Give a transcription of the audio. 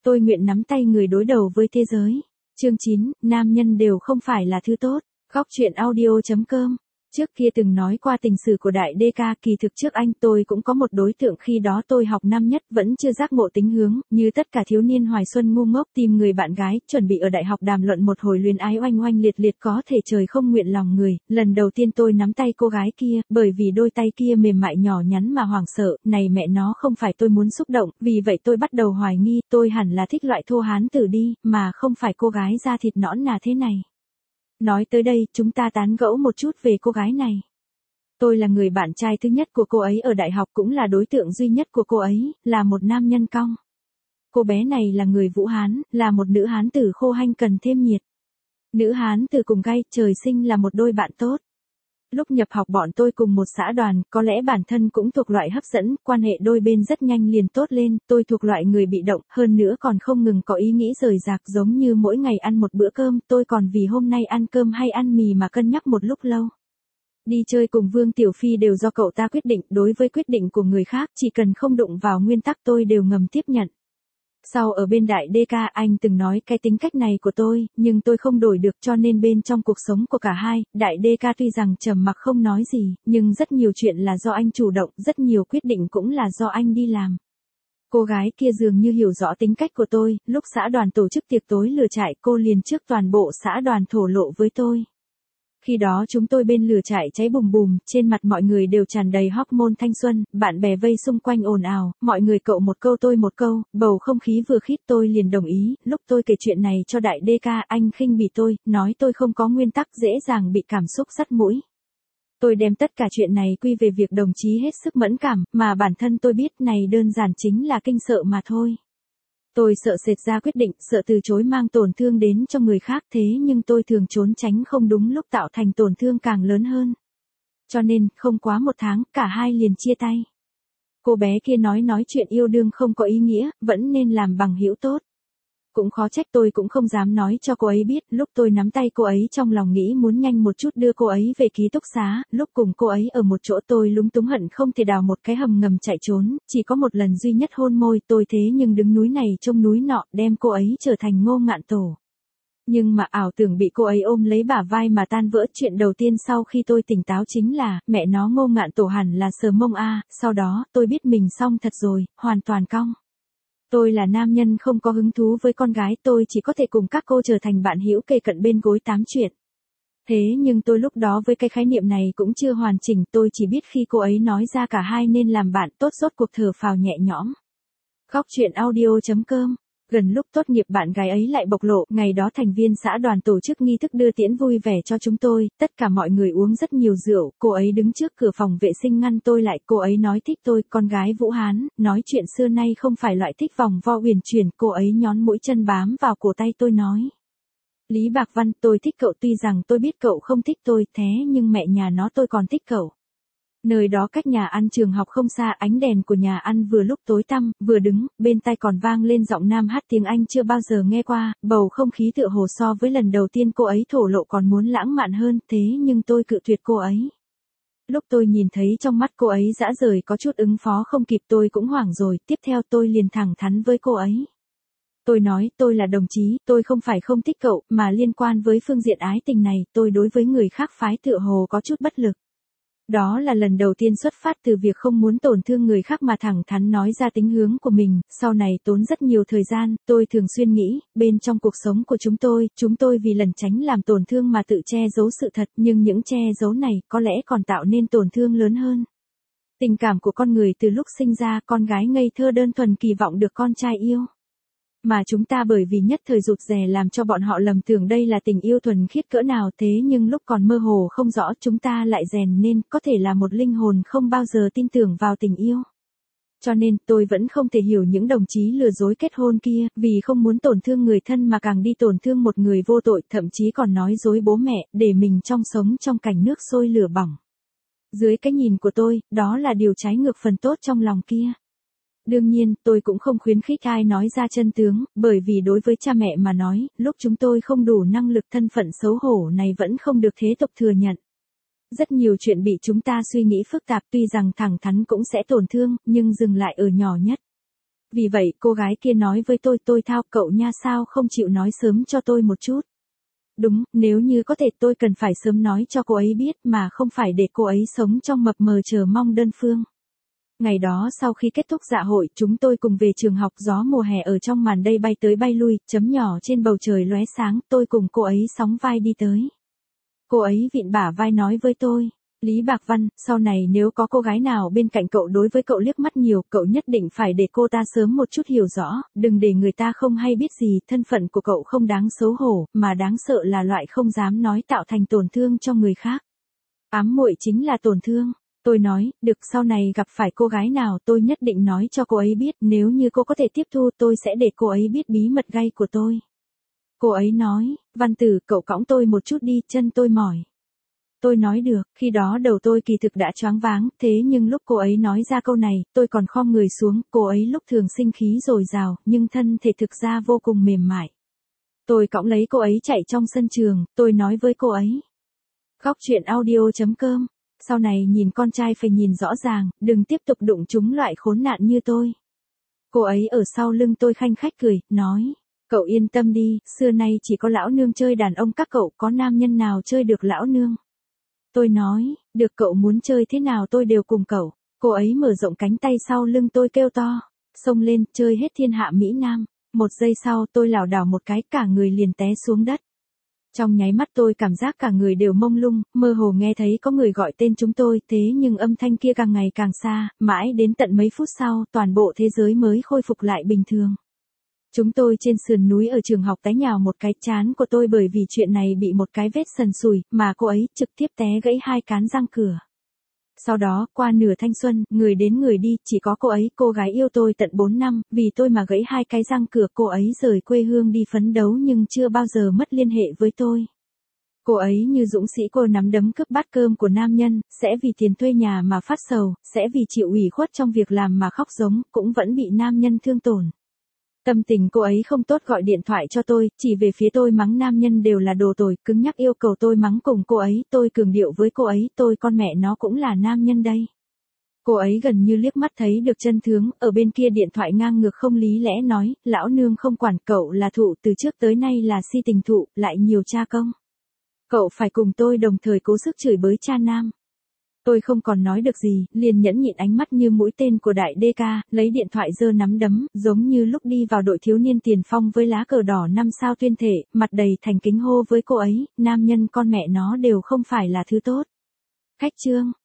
tôi nguyện nắm tay người đối đầu với thế giới. Chương 9, nam nhân đều không phải là thứ tốt. Góc truyện audio.com. Trước kia từng nói qua tình sử của đại đê ca, kỳ thực trước anh tôi cũng có một đối tượng, khi đó tôi học năm nhất vẫn chưa giác ngộ tính hướng, như tất cả thiếu niên hoài xuân ngu ngốc tìm người bạn gái, chuẩn bị ở đại học đàm luận một hồi luyến ái oanh oanh liệt liệt, có thể trời không nguyện lòng người. Lần đầu tiên tôi nắm tay cô gái kia, bởi vì đôi tay kia mềm mại nhỏ nhắn mà hoảng sợ, này mẹ nó không phải tôi muốn xúc động, vì vậy tôi bắt đầu hoài nghi tôi hẳn là thích loại thô hán tử đi, mà không phải cô gái da thịt nõn nà thế này. Nói tới đây, chúng ta tán gẫu một chút về cô gái này. Tôi là người bạn trai thứ nhất của cô ấy ở đại học, cũng là đối tượng duy nhất của cô ấy, là một nam nhân cong. Cô bé này là người Vũ Hán, là một nữ hán tử khô hanh cần thêm nhiệt. Nữ hán tử cùng gay, trời sinh là một đôi bạn tốt. Lúc nhập học bọn tôi cùng một xã đoàn, có lẽ bản thân cũng thuộc loại hấp dẫn, quan hệ đôi bên rất nhanh liền tốt lên, tôi thuộc loại người bị động, hơn nữa còn không ngừng có ý nghĩ rời rạc, giống như mỗi ngày ăn một bữa cơm, tôi còn vì hôm nay ăn cơm hay ăn mì mà cân nhắc một lúc lâu. Đi chơi cùng Vương Tiểu Phi đều do cậu ta quyết định, đối với quyết định của người khác, chỉ cần không đụng vào nguyên tắc tôi đều ngầm tiếp nhận. Sau ở bên đại đê ca, anh từng nói cái tính cách này của tôi, nhưng tôi không đổi được, cho nên bên trong cuộc sống của cả hai, đại đê ca tuy rằng trầm mặc không nói gì, nhưng rất nhiều chuyện là do anh chủ động, rất nhiều quyết định cũng là do anh đi làm. Cô gái kia dường như hiểu rõ tính cách của tôi, lúc xã đoàn tổ chức tiệc tối lửa trại, cô liền trước toàn bộ xã đoàn thổ lộ với tôi. Khi đó chúng tôi bên lửa trại cháy bùm bùm, trên mặt mọi người đều tràn đầy hormone thanh xuân, bạn bè vây xung quanh ồn ào, mọi người cậu một câu tôi một câu, bầu không khí vừa khít, tôi liền đồng ý. Lúc tôi kể chuyện này cho đại đê ca, anh khinh bỉ tôi, nói tôi không có nguyên tắc, dễ dàng bị cảm xúc sắt mũi. Tôi đem tất cả chuyện này quy về việc đồng chí hết sức mẫn cảm, mà bản thân tôi biết này đơn giản chính là kinh sợ mà thôi. Tôi sợ sệt ra quyết định, sợ từ chối mang tổn thương đến cho người khác, thế nhưng tôi thường trốn tránh không đúng lúc tạo thành tổn thương càng lớn hơn. Cho nên, không quá một tháng, cả hai liền chia tay. Cô bé kia nói chuyện yêu đương không có ý nghĩa, vẫn nên làm bằng hữu tốt. Cũng khó trách tôi cũng không dám nói cho cô ấy biết, lúc tôi nắm tay cô ấy trong lòng nghĩ muốn nhanh một chút đưa cô ấy về ký túc xá, lúc cùng cô ấy ở một chỗ tôi lúng túng hận không thể đào một cái hầm ngầm chạy trốn, chỉ có một lần duy nhất hôn môi tôi, thế nhưng đứng núi này trông núi nọ, đem cô ấy trở thành Ngô Ngạn Tổ. Nhưng mà ảo tưởng bị cô ấy ôm lấy bả vai mà tan vỡ, chuyện đầu tiên sau khi tôi tỉnh táo chính là, mẹ nó Ngô Ngạn Tổ hẳn là sờ mông a, sau đó tôi biết mình xong thật rồi, hoàn toàn cong. Tôi là nam nhân không có hứng thú với con gái, tôi chỉ có thể cùng các cô trở thành bạn hữu kề cận bên gối tám chuyện. Thế nhưng tôi lúc đó với cái khái niệm này cũng chưa hoàn chỉnh, tôi chỉ biết khi cô ấy nói ra cả hai nên làm bạn tốt, rốt cuộc thở phào nhẹ nhõm. Góc truyện audio.com. Gần lúc tốt nghiệp bạn gái ấy lại bộc lộ, ngày đó thành viên xã đoàn tổ chức nghi thức đưa tiễn vui vẻ cho chúng tôi, tất cả mọi người uống rất nhiều rượu, cô ấy đứng trước cửa phòng vệ sinh ngăn tôi lại, cô ấy nói thích tôi, con gái Vũ Hán, nói chuyện xưa nay không phải loại thích vòng vo uyển chuyển, cô ấy nhón mũi chân bám vào cổ tay tôi nói. Lý Bạc Văn, tôi thích cậu, tuy rằng tôi biết cậu không thích tôi, thế nhưng mẹ nhà nó tôi còn thích cậu. Nơi đó cách nhà ăn trường học không xa, ánh đèn của nhà ăn vừa lúc tối tăm, vừa đứng, bên tai còn vang lên giọng nam hát tiếng Anh chưa bao giờ nghe qua, bầu không khí tựa hồ so với lần đầu tiên cô ấy thổ lộ còn muốn lãng mạn hơn, thế nhưng tôi cự tuyệt cô ấy. Lúc tôi nhìn thấy trong mắt cô ấy dã rời, có chút ứng phó không kịp, tôi cũng hoảng rồi, tiếp theo tôi liền thẳng thắn với cô ấy. Tôi nói, tôi là đồng chí, tôi không phải không thích cậu, mà liên quan với phương diện ái tình này, tôi đối với người khác phái tựa hồ có chút bất lực. Đó là lần đầu tiên xuất phát từ việc không muốn tổn thương người khác mà thẳng thắn nói ra tính hướng của mình, sau này tốn rất nhiều thời gian, tôi thường xuyên nghĩ, bên trong cuộc sống của chúng tôi vì lần tránh làm tổn thương mà tự che giấu sự thật, nhưng những che giấu này có lẽ còn tạo nên tổn thương lớn hơn. Tình cảm của con người từ lúc sinh ra, con gái ngây thơ đơn thuần kỳ vọng được con trai yêu. Mà chúng ta bởi vì nhất thời rụt rè làm cho bọn họ lầm tưởng đây là tình yêu thuần khiết cỡ nào, thế nhưng lúc còn mơ hồ không rõ chúng ta lại rèn nên có thể là một linh hồn không bao giờ tin tưởng vào tình yêu. Cho nên tôi vẫn không thể hiểu những đồng chí lừa dối kết hôn kia, vì không muốn tổn thương người thân mà càng đi tổn thương một người vô tội, thậm chí còn nói dối bố mẹ, để mình sống trong cảnh nước sôi lửa bỏng. Dưới cái nhìn của tôi, đó là điều trái ngược phần tốt trong lòng kia. Đương nhiên, tôi cũng không khuyến khích ai nói ra chân tướng, bởi vì đối với cha mẹ mà nói, lúc chúng tôi không đủ năng lực, thân phận xấu hổ này vẫn không được thế tục thừa nhận. Rất nhiều chuyện bị chúng ta suy nghĩ phức tạp, tuy rằng thẳng thắn cũng sẽ tổn thương, nhưng dừng lại ở nhỏ nhất. Vì vậy cô gái kia nói với tôi thao cậu nha sao không chịu nói sớm cho tôi một chút. Đúng, nếu như có thể tôi cần phải sớm nói cho cô ấy biết mà không phải để cô ấy sống trong mập mờ chờ mong đơn phương. Ngày đó sau khi kết thúc dạ hội chúng tôi cùng về trường học gió mùa hè ở trong màn đêm bay tới bay lui, chấm nhỏ trên bầu trời lóe sáng, tôi cùng cô ấy sóng vai đi tới. Cô ấy vịn bả vai nói với tôi, Lý Bạc Văn, sau này nếu có cô gái nào bên cạnh cậu đối với cậu liếc mắt nhiều, cậu nhất định phải để cô ta sớm một chút hiểu rõ, đừng để người ta không hay biết gì, thân phận của cậu không đáng xấu hổ, mà đáng sợ là loại không dám nói tạo thành tổn thương cho người khác. Ám muội chính là tổn thương. Tôi nói, được sau này gặp phải cô gái nào tôi nhất định nói cho cô ấy biết, nếu như cô có thể tiếp thu tôi sẽ để cô ấy biết bí mật gay của tôi. Cô ấy nói, Văn Tử cậu cõng tôi một chút đi, chân tôi mỏi. Tôi nói được, khi đó đầu tôi kỳ thực đã choáng váng, thế nhưng lúc cô ấy nói ra câu này, tôi còn khom người xuống, cô ấy lúc thường sinh khí dồi dào, nhưng thân thể thực ra vô cùng mềm mại. Tôi cõng lấy cô ấy chạy trong sân trường, tôi nói với cô ấy. Góc truyện audio.com. Sau này nhìn con trai phải nhìn rõ ràng, đừng tiếp tục đụng chúng loại khốn nạn như tôi. Cô ấy ở sau lưng tôi khanh khách cười, nói. Cậu yên tâm đi, xưa nay chỉ có lão nương chơi đàn ông các cậu, có nam nhân nào chơi được lão nương. Tôi nói, được cậu muốn chơi thế nào tôi đều cùng cậu. Cô ấy mở rộng cánh tay sau lưng tôi kêu to. Xông lên, chơi hết thiên hạ Mỹ Nam. Một giây sau tôi lảo đảo một cái cả người liền té xuống đất. Trong nháy mắt tôi cảm giác cả người đều mông lung, mơ hồ nghe thấy có người gọi tên chúng tôi, thế nhưng âm thanh kia càng ngày càng xa, mãi đến tận mấy phút sau, toàn bộ thế giới mới khôi phục lại bình thường. Chúng tôi trên sườn núi ở trường học té nhào một cái, trán của tôi bởi vì chuyện này bị một cái vết sần sùi, mà cô ấy trực tiếp té gãy 2 cán răng cửa. Sau đó, qua nửa thanh xuân, người đến người đi, chỉ có cô ấy, cô gái yêu tôi tận 4 năm, vì tôi mà gãy 2 cái răng cửa, cô ấy rời quê hương đi phấn đấu nhưng chưa bao giờ mất liên hệ với tôi. Cô ấy như dũng sĩ cô nắm đấm cướp bát cơm của nam nhân, sẽ vì tiền thuê nhà mà phát sầu, sẽ vì chịu ủy khuất trong việc làm mà khóc giống, cũng vẫn bị nam nhân thương tổn. Tâm tình cô ấy không tốt gọi điện thoại cho tôi, chỉ về phía tôi mắng nam nhân đều là đồ tồi, cứng nhắc yêu cầu tôi mắng cùng cô ấy, tôi cường điệu với cô ấy, tôi con mẹ nó cũng là nam nhân đây. Cô ấy gần như liếc mắt thấy được chân tướng, ở bên kia điện thoại ngang ngược không lý lẽ nói, lão nương không quản cậu là thụ từ trước tới nay là si tình thụ, lại nhiều cha công. Cậu phải cùng tôi đồng thời cố sức chửi bới cha nam. Tôi không còn nói được gì, liền nhẫn nhịn ánh mắt như mũi tên của đại DK, lấy điện thoại giơ nắm đấm, giống như lúc đi vào đội thiếu niên tiền phong với lá cờ đỏ 5 sao tuyên thể, mặt đầy thành kính hô với cô ấy, nam nhân con mẹ nó đều không phải là thứ tốt. Khách trương.